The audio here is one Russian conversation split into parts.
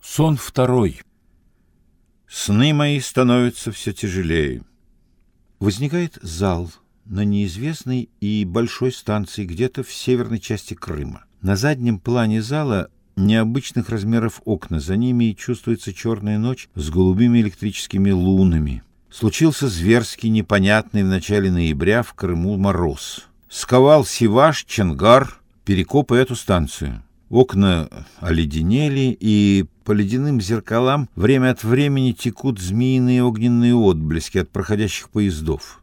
Сон второй. Сны мои становятся все тяжелее. Возникает зал на неизвестной и большой станции где-то в северной части Крыма. На заднем плане зала необычных размеров окна, за ними чувствуется черная ночь с голубыми электрическими лунами. Случился зверский, непонятный в начале ноября в Крыму мороз. Сковал Сиваш, Чонгар, Перекопы эту станцию. Окна оледенели, и по ледяным зеркалам время от времени текут змеиные огненные отблески от проходящих поездов.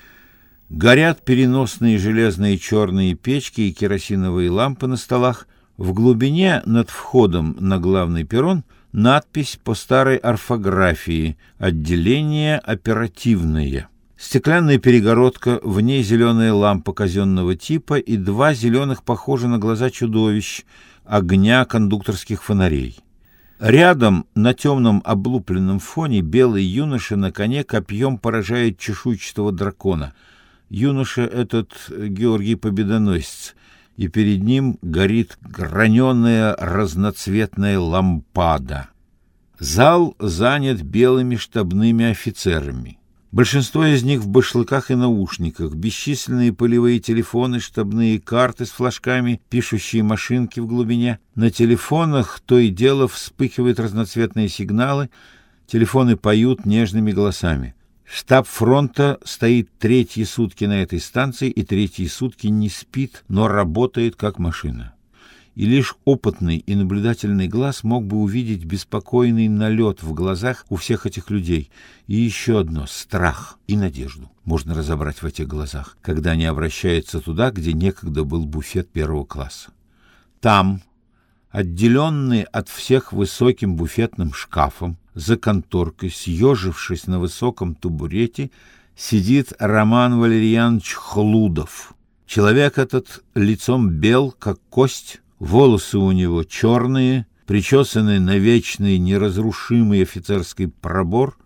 Горят переносные железные черные печки и керосиновые лампы на столах. В глубине над входом на главный перрон надпись по старой орфографии «Отделение оперативное». Стеклянная перегородка, в ней зеленая лампа казенного типа и два зеленых, похожих на глаза чудовищ, огня кондукторских фонарей. Рядом на темном облупленном фоне белый юноша на коне копьем поражает чешуйчатого дракона. Юноша этот Георгий Победоносец, и перед ним горит граненая разноцветная лампада. Зал занят белыми штабными офицерами. Большинство из них в башлыках и наушниках, бесчисленные полевые телефоны, штабные карты с флажками, пишущие машинки в глубине. На телефонах то и дело вспыхивают разноцветные сигналы, телефоны поют нежными голосами. Штаб фронта стоит третьи сутки на этой станции и третьи сутки не спит, но работает как машина. И лишь опытный и наблюдательный глаз мог бы увидеть беспокойный налет в глазах у всех этих людей. И еще одно — страх и надежду можно разобрать в этих глазах, когда они обращаются туда, где некогда был буфет первого класса. Там, отделенный от всех высоким буфетным шкафом, за конторкой, съежившись на высоком табурете, сидит Роман Валерьянович Хлудов. Человек этот лицом бел, как кость, волосы у него черные, причесанные на вечный неразрушимый офицерский пробор.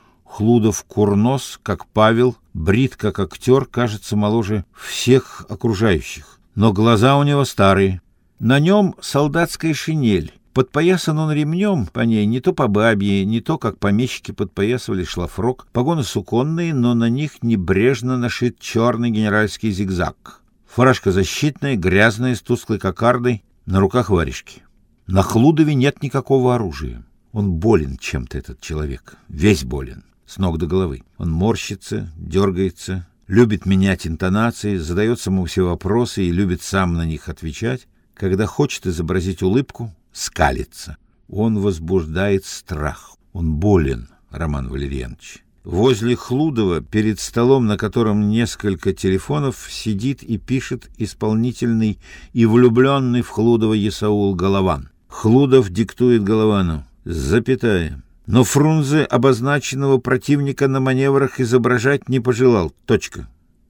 Хлудов курнос, как Павел, брит, как актер, кажется моложе всех окружающих. Но глаза у него старые. На нем солдатская шинель. Подпоясан он ремнем по ней не то по бабье, не то, как помещики подпоясывали шлафрок. Погоны суконные, но на них небрежно нашит черный генеральский зигзаг. Фуражка защитная, грязная, с тусклой кокардой, на руках варежки. На Хлудове нет никакого оружия. Он болен чем-то, этот человек, весь болен, с ног до головы. Он морщится, дергается, любит менять интонации, задает самому все вопросы и любит сам на них отвечать. Когда хочет изобразить улыбку, скалится. Он возбуждает страх. Он болен, Роман Валерьянович. Возле Хлудова, перед столом, на котором несколько телефонов, сидит и пишет исполнительный и влюбленный в Хлудова Исаул Голован. Хлудов диктует Головану: запятая. Но Фрунзе обозначенного противника на маневрах изображать не пожелал. Точка.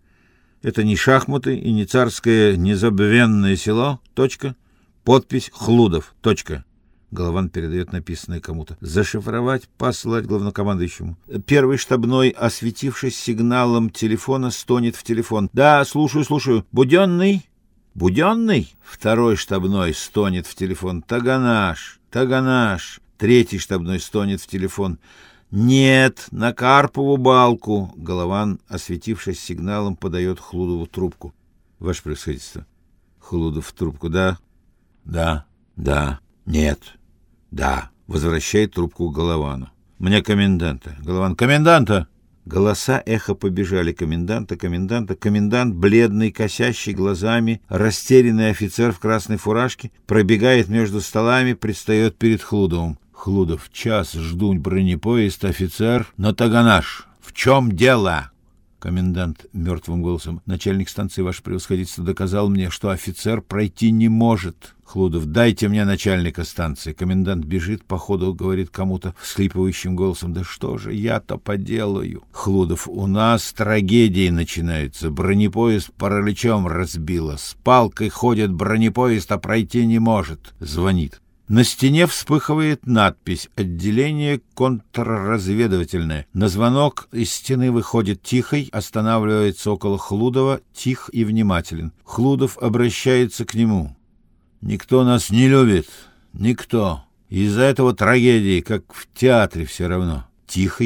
Это не шахматы и не царское незабвенное село. Точка. Подпись Хлудов. Точка. Голован передает написанное кому-то. Зашифровать, послать главнокомандующему. Первый штабной, осветившись сигналом телефона, стонет в телефон. Да, слушаю. Буденный? Буденный? Второй штабной стонет в телефон. Таганаш. Третий штабной стонет в телефон. Нет, на Карпову балку. Голован, осветившись сигналом, подает Хлудову трубку. Ваше превосходительство. Хлудов в трубку. Да. Нет. Да. Возвращает трубку к Головану. Мне коменданта. Голован. Коменданта! Голоса эхо побежали. Коменданта. Комендант, бледный, косящий глазами, растерянный офицер в красной фуражке, пробегает между столами, предстает перед Хлудовым. Хлудов. Час жду бронепоезд, офицер. На Таганаш. В чем дело? Комендант мертвым голосом. Начальник станции, ваше превосходительство, доказал мне, что офицер пройти не может. Хлудов. Дайте мне начальника станции. Комендант бежит, походу говорит кому-то всхлипывающим голосом. Да что же я-то поделаю? Хлудов. У нас трагедии начинаются. Бронепоезд параличом разбило. С палкой ходит бронепоезд, а пройти не может. Звонит. На стене вспыхивает надпись «Отделение контрразведывательное». На звонок из стены выходит Тихий, останавливается около Хлудова, тих и внимателен. Хлудов обращается к нему. «Никто нас не любит. Никто. Из-за этого трагедии, как в театре все равно. Тихо.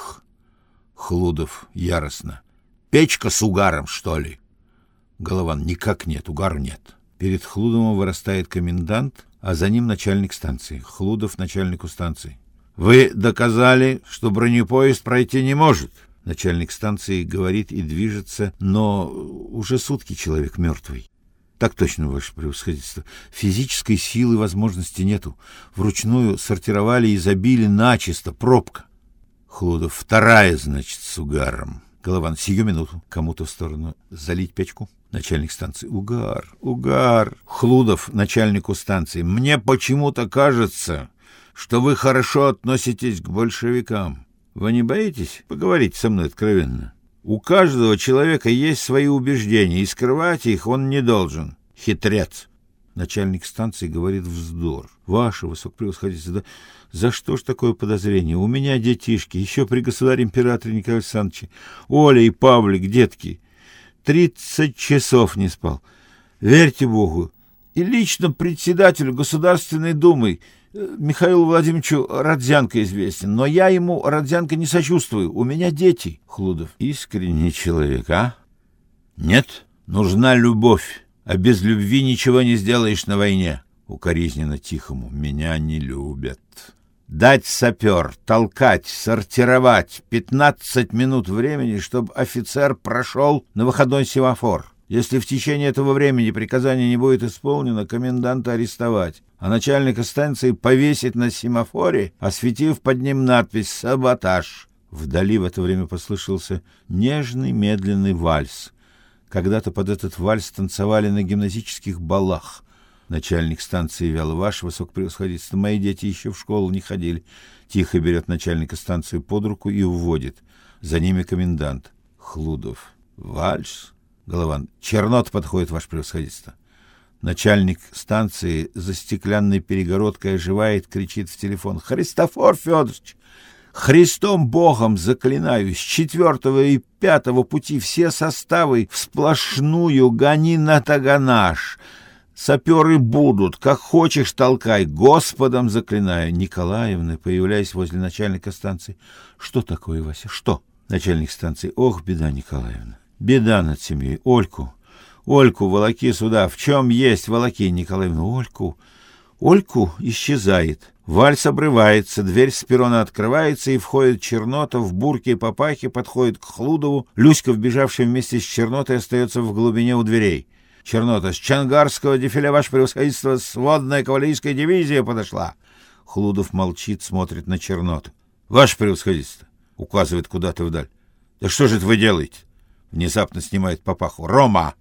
Хлудов яростно. Печка с угаром, что ли? Голован. Никак нет, угара нет. Перед Хлудовым вырастает комендант, а за ним начальник станции. Хлудов начальнику станции. Вы доказали, что бронепоезд пройти не может. Начальник станции говорит и движется, но уже сутки человек мертвый. Так точно, ваше превосходительство. Физической силы возможности нету. Вручную сортировали и забили начисто. Пробка. Хлудов. Вторая, значит, с угаром. Голован. Сию минуту. Кому-то в сторону. Залить печку. Начальник станции. Угар. Хлудов начальнику станции. Мне почему-то кажется, что вы хорошо относитесь к большевикам. Вы не боитесь поговорить со мной откровенно? У каждого человека есть свои убеждения, и скрывать их он не должен. Хитрец. Начальник станции говорит вздор. Ваше высокопревосходительство, да за что ж такое подозрение? У меня детишки, еще при государе-императоре Николае Александровиче, Оля и Павлик, детки. 30 часов не спал. Верьте Богу. И лично председателю Государственной Думы Михаилу Владимировичу Родзянко известен, но я ему, Родзянко, не сочувствую. У меня дети. Хлудов. Искренний человек, а? Нет, нужна любовь, а без любви ничего не сделаешь на войне. Укоризненно Тихому. Меня не любят. Дать сапер, толкать, сортировать 15 минут времени, чтобы офицер прошел на выходной семафор. Если в течение этого времени приказание не будет исполнено, коменданта арестовать, а начальника станции повесить на семафоре, осветив под ним надпись «Саботаж». Вдали в это время послышался нежный медленный вальс. Когда-то под этот вальс танцевали на гимназических балах. Начальник станции вяло. Ваше высокопревосходительство, мои дети еще в школу не ходили. Тихо берет начальника станции под руку и уводит. За ними комендант. Хлудов. Вальс? Голован. Чернот подходит, ваше превосходительство. Начальник станции за стеклянной перегородкой оживает, кричит в телефон. Христофор Федорович, Христом Богом заклинаю, с 4 и 5 пути все составы в сплошную гони на Таганаш. Саперы будут, как хочешь толкай, Господом заклинаю. Николаевна, появляясь возле начальника станции. Что такое, Вася, что? Начальник станции. Ох, беда, Николаевна. Беда над семьей. Ольку волоки сюда. В чем есть волоки, Николаевна? Ольку исчезает. Вальс обрывается, дверь с перрона открывается, и входит Чернота в бурке и папахе, подходит к Хлудову. Люська, вбежавший вместе с Чернотой, остается в глубине у дверей. Чернота. С Чангарского дефиле, ваше превосходительство, сводная кавалерийская дивизия подошла. Хлудов молчит, смотрит на Черноту. Ваше превосходительство, указывает куда-то вдаль. Да что же это вы делаете? Внезапно снимает папаху. Рома!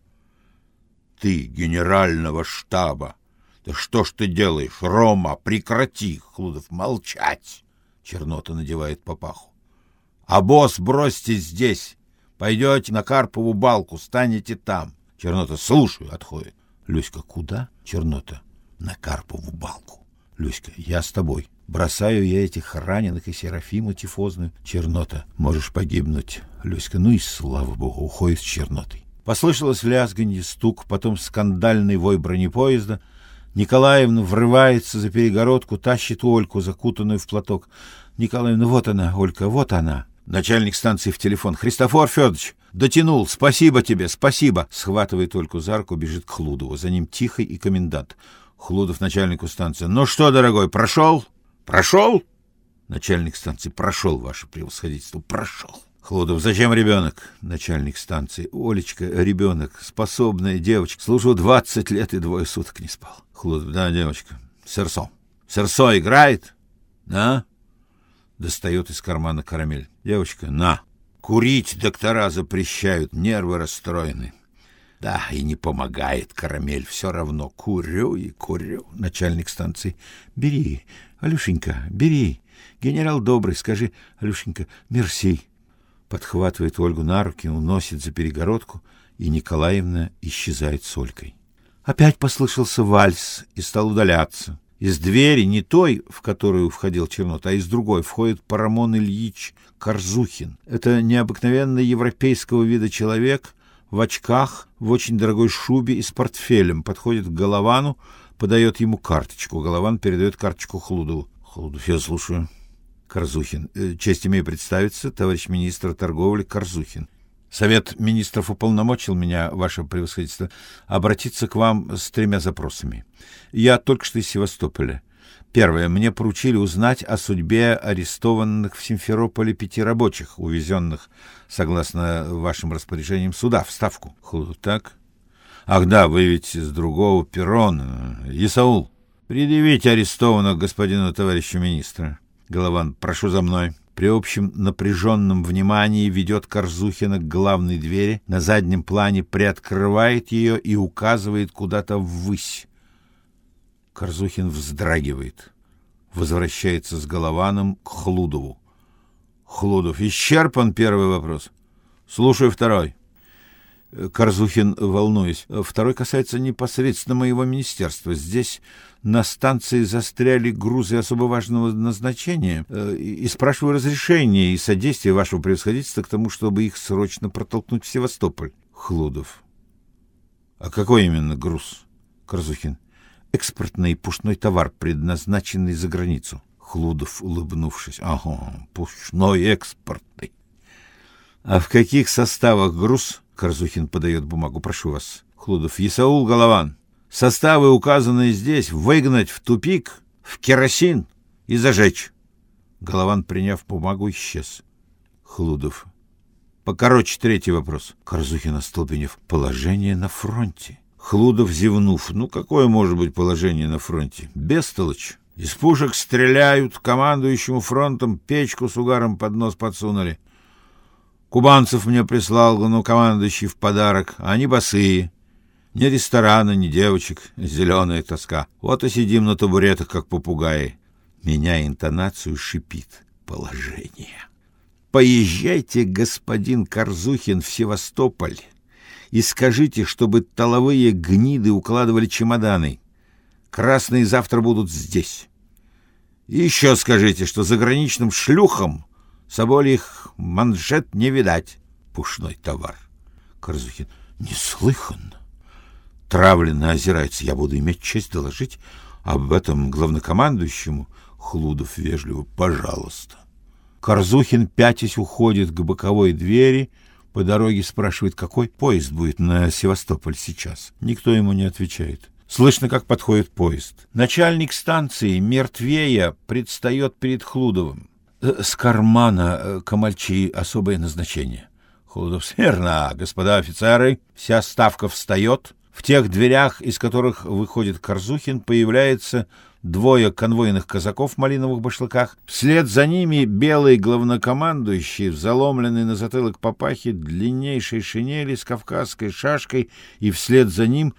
Ты генерального штаба. Да что ж ты делаешь, Рома? Прекрати, Хлудов. Молчать. Чернота надевает папаху. А босс бросьте здесь. Пойдете на Карпову балку, станете там. Чернота. Слушаю, отходит. Люська. Куда? Чернота. На Карпову балку. Люська. Я с тобой. Бросаю я этих раненых и Серафиму тифозную. Чернота. Можешь погибнуть. Люська. Ну и слава богу, уходит с Чернотой. Послышалось лязганье, стук, потом скандальный вой бронепоезда. Николаевна врывается за перегородку, тащит Ольку, закутанную в платок. Николаевна, вот она, Олька, вот она. Начальник станции в телефон. Христофор Федорович, дотянул, спасибо тебе, спасибо. Схватывает Ольку за руку, бежит к Хлудову. За ним Тихий и комендант. Хлудов начальнику станции. Ну что, дорогой, прошел? Прошел? Начальник станции. Прошел, ваше превосходительство, прошел. Хлудов. Зачем ребенок? Начальник станции. Олечка, ребенок, способная девочка. Служу 20 лет и 2 суток не спал. Хлудов. Да, девочка. Серсо. Серсо играет? Да? Достает из кармана карамель. Девочка, на. Курить доктора запрещают, нервы расстроены. Да, и не помогает карамель, все равно курю и курю. Начальник станции. Бери, Алюшенька, бери. Генерал добрый, скажи, Алюшенька, мерси. Подхватывает Ольгу на руки, уносит за перегородку, и Николаевна исчезает с Олькой. Опять послышался вальс и стал удаляться. Из двери, не той, в которую входил Чернота, а из другой, входит Парамон Ильич Корзухин. Это необыкновенно европейского вида человек, в очках, в очень дорогой шубе и с портфелем. Подходит к Головану, подает ему карточку. Голован передает карточку Хлудову. Хлудов: я слушаю. Корзухин: честь имею представиться, товарищ министр торговли Корзухин. Совет министров уполномочил меня, ваше превосходительство, обратиться к вам с 3 запросами. Я только что из Севастополя. Первое. Мне поручили узнать о судьбе арестованных в Симферополе 5 рабочих, увезенных, согласно вашим распоряжениям, сюда, в Ставку. Хлудов: так. Ах да, вы ведь с другого перрона. Исаул, предъявите арестованных господину товарищу министра. Голован: прошу за мной. При общем напряженном внимании ведет Корзухина к главной двери, на заднем плане приоткрывает ее и указывает куда-то ввысь. Корзухин вздрагивает, возвращается с Голованом к Хлудову. Хлудов: исчерпан первый вопрос. Слушаю второй. Корзухин, волнуясь: второй касается непосредственно моего министерства. Здесь на станции застряли грузы особо важного назначения, и спрашиваю разрешения и содействия вашего превосходительства к тому, чтобы их срочно протолкнуть в Севастополь. Хлудов: а какой именно груз? Корзухин: экспортный пушной товар, предназначенный за границу. Хлудов, улыбнувшись: ага, пушной экспортный. А в каких составах груз? Корзухин подает бумагу. Прошу вас. Хлудов: Исаул, Голован, составы, указанные здесь, выгнать в тупик, в керосин и зажечь. Голован, приняв бумагу, исчез. Хлудов: покороче 3 вопрос. Корзухин, остолбенев: положение на фронте. Хлудов, зевнув: ну какое может быть положение на фронте? Бестолочь. Из пушек стреляют, командующему фронтом печку с угаром под нос подсунули. Кубанцев мне прислал главнокомандующий в подарок, а они босые. Ни ресторана, ни девочек, зеленая тоска. Вот и сидим на табуретах, как попугаи. Меня интонацию шипит: положение. Поезжайте, господин Корзухин, в Севастополь и скажите, чтобы тыловые гниды укладывали чемоданы. Красные завтра будут здесь. И еще скажите, что заграничным шлюхам собольих манжет не видать. Пушной товар. Корзухин: неслыханно. Травленно озирается: я буду иметь честь доложить об этом главнокомандующему. Хлудов вежливо: пожалуйста. Корзухин, пятясь, уходит к боковой двери. По дороге спрашивает, какой поезд будет на Севастополь сейчас. Никто ему не отвечает. Слышно, как подходит поезд. Начальник станции, мертвея, предстает перед Хлудовым. С кармана камальчи особое назначение. Хлудов: верно, господа офицеры. Вся ставка встает. В тех дверях, из которых выходит Корзухин, появляется 2 конвойных казаков в малиновых башлыках. Вслед за ними белый главнокомандующий, в заломленной на затылок папахе, длиннейшей шинели с кавказской шашкой, и вслед за ним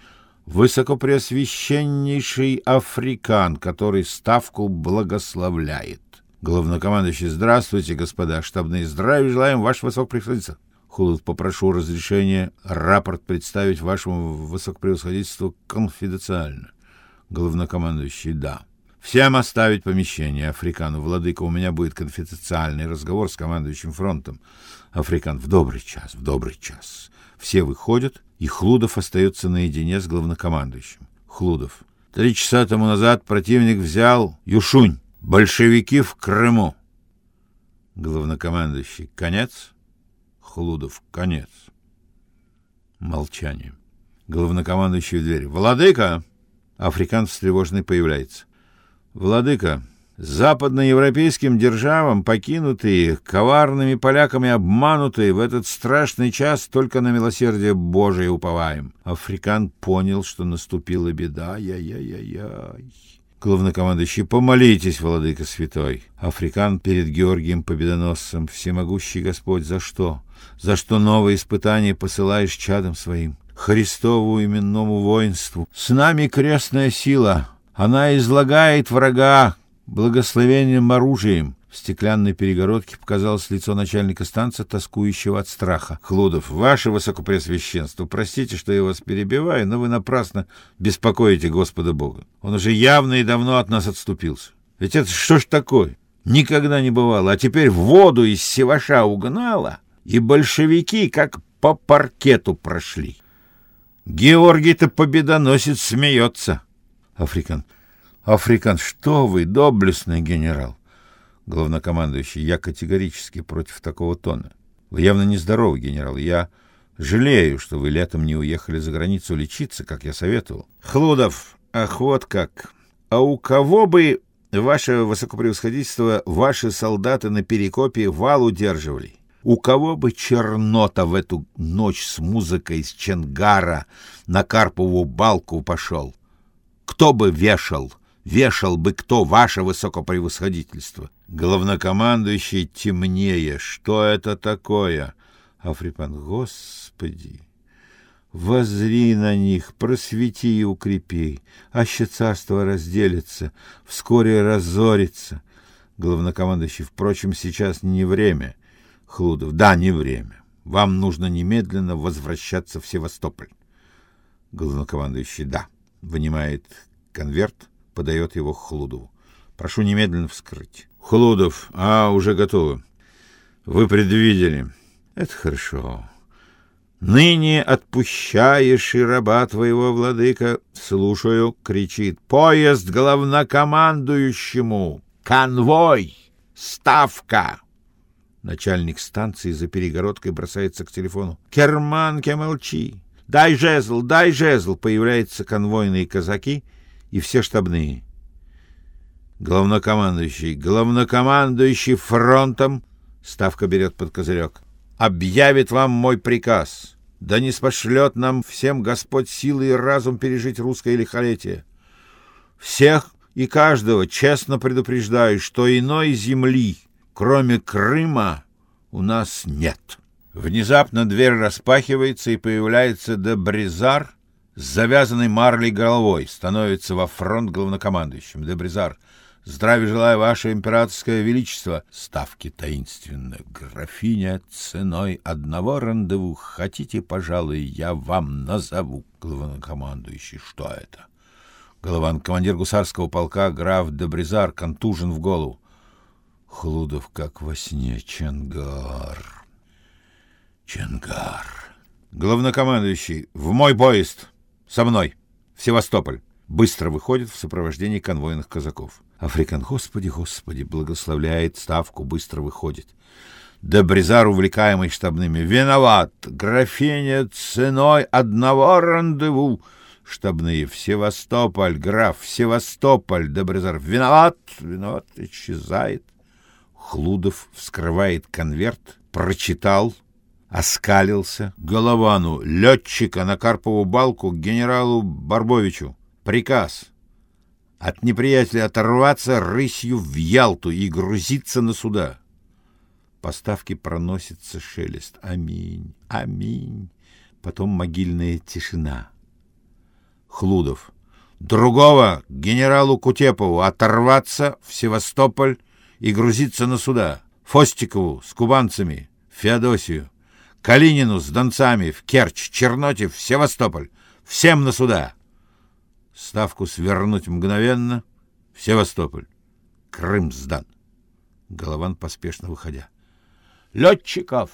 высокопреосвященнейший африкан, который ставку благословляет. Главнокомандующий: здравствуйте, господа штабные, здравия желаем, ваше высокопревосходительство. Хлудов: попрошу разрешения рапорт представить вашему высокопревосходительству конфиденциально. Главнокомандующий: да. Всем оставить помещение. Африкану: владыка, у меня будет конфиденциальный разговор с командующим фронтом. Африкан: в добрый час, в добрый час. Все выходят, и Хлудов остается наедине с главнокомандующим. Хлудов: 3 часа тому назад противник взял Юшунь. Большевики в Крыму. Главнокомандующий: конец? Хлудов: конец. Молчание. Главнокомандующий в дверь: владыка! Африкан встревоженный появляется. Владыка, западноевропейским державам, покинутые, коварными поляками обманутые, в этот страшный час только на милосердие Божие уповаем. Африкан понял, что наступила беда. Яй-яй-яй-яй. Главнокомандующий: помолитесь, владыка святой. Африкан перед Георгием Победоносцем: всемогущий Господь, за что? За что новые испытания посылаешь чадам своим? Христову именному воинству. С нами крестная сила. Она излагает врага благословенным оружием. В стеклянной перегородке показалось лицо начальника станции, тоскующего от страха. Хлудов: ваше высокопреосвященство, простите, что я вас перебиваю, но вы напрасно беспокоите Господа Бога. Он уже явно и давно от нас отступился. Ведь это что ж такое? Никогда не бывало. А теперь воду из Севаша угнала, и большевики как по паркету прошли. Георгий-то Победоносец смеется. Африкан, что вы, доблестный генерал! Главнокомандующий, я категорически против такого тона. Вы явно нездоровы, генерал. Я жалею, что вы летом не уехали за границу лечиться, как я советовал. Хлудов, ах, вот как. А у кого бы, ваше высокопревосходительство, ваши солдаты на Перекопе вал удерживали? У кого бы Чернота в эту ночь с музыкой из Ченгара на Карпову балку пошел? Кто бы вешал? Вешал бы кто, ваше высокопревосходительство? Главнокомандующий темнее. Что это такое? Африкан, Господи, воззри на них, просвети и укрепи, аще царство разделится, вскоре разорится. Главнокомандующий, впрочем, сейчас не время. Хлудов, да, не время. Вам нужно немедленно возвращаться в Севастополь. Главнокомандующий, да. Вынимает конверт, подает его Хлудову. Прошу немедленно вскрыть. Хлудов, уже готовы. Вы предвидели. Это хорошо. Ныне отпущаешь и раба твоего, владыка. Слушаю, кричит. Поезд главнокомандующему. Конвой. Ставка. Начальник станции за перегородкой бросается к телефону. Керманке, молчи. Дай жезл, дай жезл. Появляются конвойные казаки и все штабные. Главнокомандующий фронтом. Ставка берет под козырек. Объявит вам мой приказ. Да не спошлет нам всем Господь силы и разум пережить русское лихолетие. Всех и каждого честно предупреждаю, что иной земли, кроме Крыма, у нас нет. Внезапно дверь распахивается, и появляется де Бризар с завязанной марлей головой, становится во фронт главнокомандующим. Де Бризар, здравия желаю, ваше императорское величество. Ставки таинственно. Графиня, ценой одного рандеву. Хотите, пожалуй, я вам назову. Главнокомандующий, что это? Командир гусарского полка граф де Бризар, контужен в голову. Хлудов, как во сне. Ченгар. Главнокомандующий, в мой поезд. Со мной. В Севастополь. Быстро выходит в сопровождении конвойных казаков. Африкан, Господи, Господи, благословляет ставку, быстро выходит. Де Бризар, увлекаемый штабными. Виноват. Графиня, ценой одного рандеву. Штабные. В Севастополь. Граф, в Севастополь. Де Бризар. Виноват. Исчезает. Хлудов вскрывает конверт, прочитал, оскалился. Головану, летчика на Карпову балку, к генералу Барбовичу. Приказ от неприятеля оторваться рысью в Ялту и грузиться на суда. По ставке проносится шелест. Аминь, аминь. Потом могильная тишина. Хлудов. Другого генералу Кутепову оторваться в Севастополь и грузиться на суда. Фостикову с кубанцами в Феодосию. Калинину с донцами в Керчь, Черноте в Севастополь. Всем на суда. Ставку свернуть мгновенно в Севастополь. Крым сдан. Голован, поспешно выходя. Летчиков!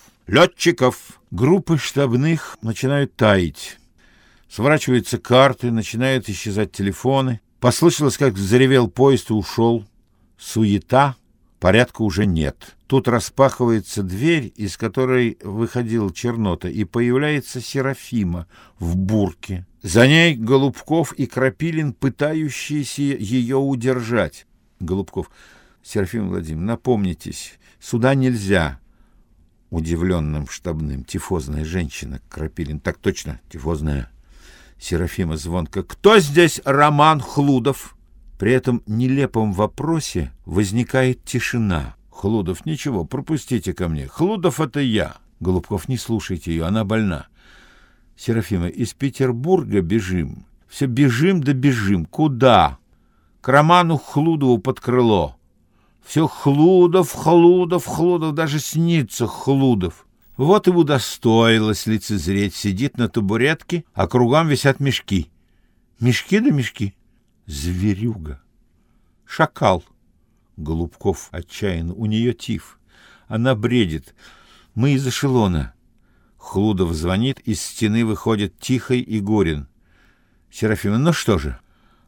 Группы штабных начинают таять. Сворачиваются карты, начинают исчезать телефоны. Послышалось, как заревел поезд и ушел. Суета, порядка уже нет. Тут распахивается дверь, из которой выходил Чернота, и появляется Серафима в бурке. За ней Голубков и Крапилин, пытающиеся ее удержать. Голубков. Серафима Владимировна, напомнитесь, сюда нельзя. Удивленным штабным. Тифозная женщина. Крапилин. Так точно, тифозная. Серафима звонко. Кто здесь Роман Хлудов? При этом нелепом вопросе возникает тишина. Хлудов. Ничего, пропустите ко мне. Хлудов — это я. Голубков. Не слушайте ее, она больна. Серафима. Из Петербурга бежим. Все бежим да бежим. Куда? К Роману Хлудову под крыло. Все Хлудов, даже снится Хлудов. Вот и удостоилась лицезреть. Сидит на табуретке, а кругом висят мешки. Мешки да мешки. Зверюга. Шакал. Голубков отчаянно. У нее тиф. Она бредит. Мы из эшелона. Хлудов звонит, из стены выходит Тихий и Горин. Серафима. Ну что же?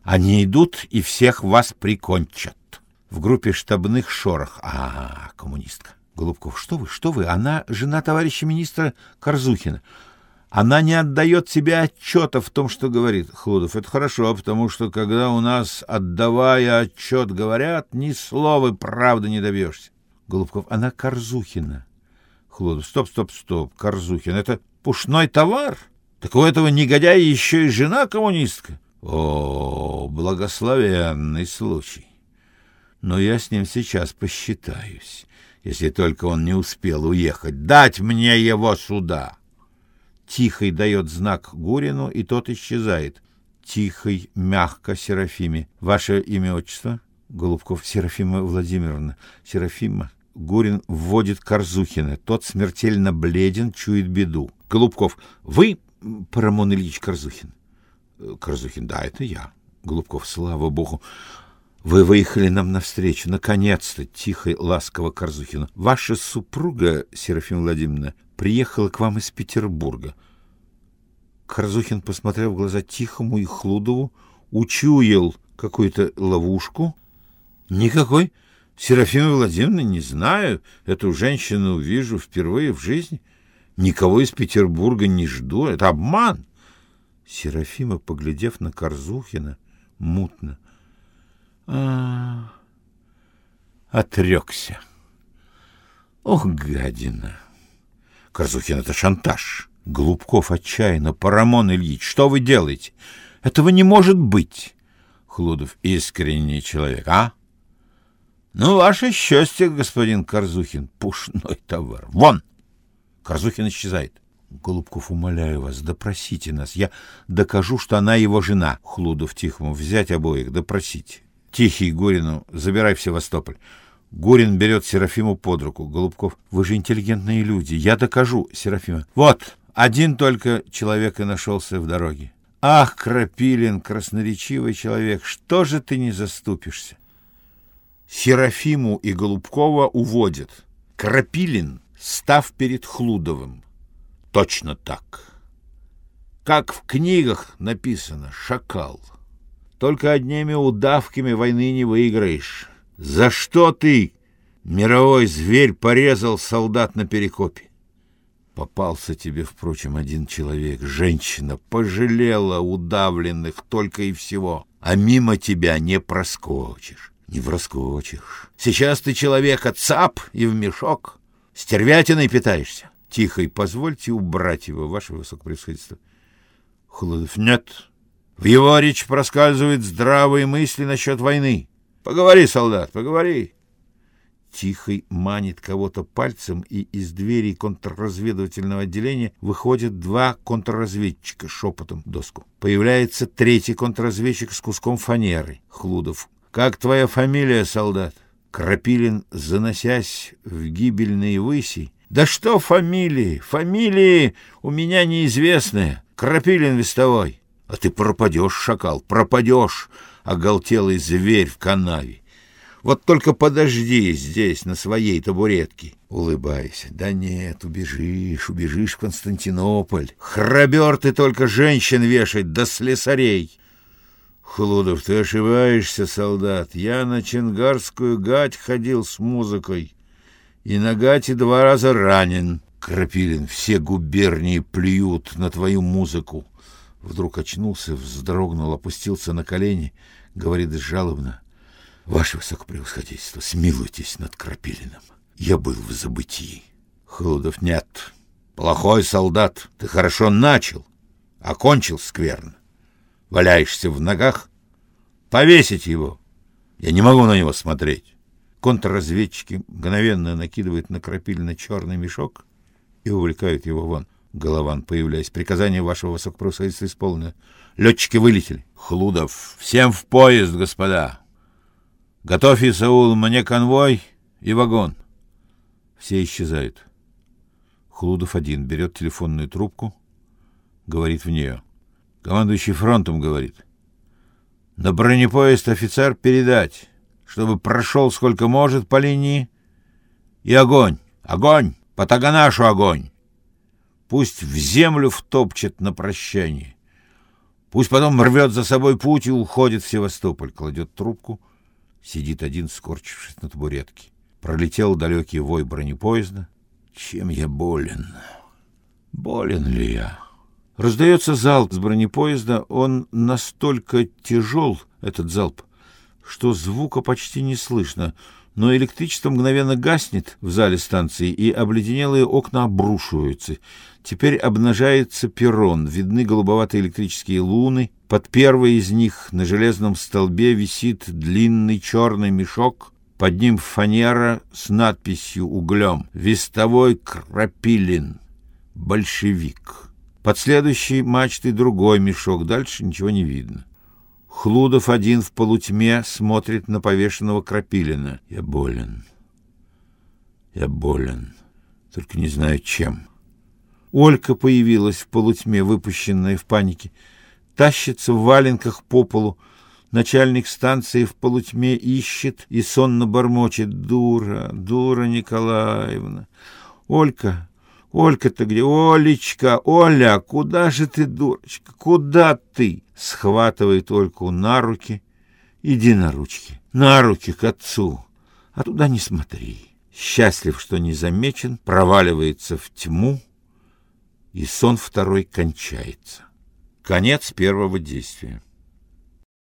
Они идут и всех вас прикончат. В группе штабных шорох. Коммунистка. Голубков, что вы? Она жена товарища министра Корзухина. Она не отдает себе отчета в том, что говорит. Хлудов, это хорошо, потому что когда у нас, отдавая отчет, говорят, ни слова правды не добьешься. Голубков, она Корзухина. Хлудов, стоп. Корзухин, это пушной товар? Так у этого негодяя еще и жена коммунистка. О, благословенный случай. Но я с ним сейчас посчитаюсь, если только он не успел уехать. Дать мне его сюда. Тихий дает знак Гурину, и тот исчезает. Тихий, мягко Серафиме. Ваше имя, отчество? Голубков, Серафима Владимировна. Серафима. Гурин вводит Корзухина. Тот смертельно бледен, чует беду. Голубков, вы Парамон Ильич Корзухин? Корзухин, да, это я. Голубков, слава богу. Вы выехали нам навстречу, наконец-то, тихо и ласково Корзухину. Ваша супруга, Серафима Владимировна, приехала к вам из Петербурга. Корзухин посмотрел в глаза Тихому и Хлудову, учуял какую-то ловушку. Никакой. Серафима Владимировна, не знаю. Эту женщину вижу впервые в жизни. Никого из Петербурга не жду. Это обман. Серафима, поглядев на Корзухина, мутно. Отрекся. Ох, гадина. Корзухин, это шантаж. Голубков отчаянно. Парамон Ильич, что вы делаете? Этого не может быть. Хлудов, искренний человек, Ну, ваше счастье, господин Корзухин, пушной товар. Вон! Корзухин исчезает. Голубков, умоляю вас, допросите нас. Я докажу, что она его жена. Хлудов Тихому, взять обоих, допросите. Тихий Гурину, забирай в Севастополь. Гурин берет Серафиму под руку. Голубков, вы же интеллигентные люди. Я докажу, Серафима. Вот, один только человек и нашелся в дороге. Ах, Крапилин, красноречивый человек, что же ты не заступишься? Серафиму и Голубкова уводят. Крапилин, став перед Хлудовым. Точно так. Как в книгах написано, шакал. Только одними удавками войны не выиграешь. За что ты, мировой зверь, порезал солдат на Перекопе? Попался тебе, впрочем, один человек. Женщина пожалела удавленных только и всего. А мимо тебя не проскочишь. Не проскочишь. Сейчас ты человека цап и в мешок. Стервятиной питаешься. Тихо, позвольте убрать его, ваше высокопревосходительство. Хлудов, нет. В его речь проскальзывают здравые мысли насчет войны. Поговори, солдат, поговори. Тихий манит кого-то пальцем, и из двери контрразведывательного отделения выходят два контрразведчика шепотом в доску. Появляется третий контрразведчик с куском фанеры. Хлудов. Как твоя фамилия, солдат? Крапилин, заносясь в гибельные выси. Да что фамилии? Фамилии у меня неизвестные. Крапилин вестовой. А ты пропадешь, шакал, пропадешь, оголтелый зверь в канаве. Вот только подожди здесь, на своей табуретке. Улыбайся. Да нет, убежишь в Константинополь. Храбер ты только женщин вешать, да слесарей. Хлудов, ты ошибаешься, солдат. Я на Чингарскую гать ходил с музыкой. И на гате 2 раза ранен. Крапилин, все губернии плюют на твою музыку. Вдруг очнулся, вздрогнул, опустился на колени, говорит жалобно. Ваше высокопревосходительство, смилуйтесь над Крапилиным. Я был в забытии. Хлудов, нет. Плохой солдат, ты хорошо начал, окончил скверно. Валяешься в ногах. Повесить его. Я не могу на него смотреть. Контрразведчики мгновенно накидывают на Крапилина черный мешок и увлекают его вон. Голован, появляясь. Приказание вашего высокопревосходительства исполнено. Летчики вылетели. Хлудов. Всем в поезд, господа. Готовь, Исаул, мне конвой и вагон. Все исчезают. Хлудов один берет телефонную трубку, говорит в нее. Командующий фронтом говорит. На бронепоезд офицер передать, чтобы прошел сколько может по линии. И огонь, огонь, по Таганашу огонь. Пусть в землю втопчет на прощание. Пусть потом рвет за собой путь и уходит в Севастополь. Кладет трубку, сидит один, скорчившись на табуретке. Пролетел далекий вой бронепоезда. Чем я болен? Болен ли я? Раздается залп с бронепоезда. Он настолько тяжел, этот залп, что звука почти не слышно, но электричество мгновенно гаснет в зале станции, и обледенелые окна обрушиваются. Теперь обнажается перрон, видны голубоватые электрические луны. Под первой из них на железном столбе висит длинный черный мешок. Под ним фанера с надписью углем «Вестовой Крапилин, большевик». Под следующей мачтой другой мешок, дальше ничего не видно. Хлудов один в полутьме смотрит на повешенного Крапилина. Я болен, только не знаю чем. Олька появилась в полутьме, выпущенная в панике. Тащится в валенках по полу. Начальник станции в полутьме ищет и сонно бормочет: «Дура, дура Николаевна! Олька, Олька-то где? Олечка, Оля, куда же ты, дурочка, куда ты?» Схватывает Ольку на руки. «Иди на ручки, на руки к отцу, а туда не смотри». Счастлив, что не замечен, проваливается в тьму, и сон второй кончается. Конец первого действия.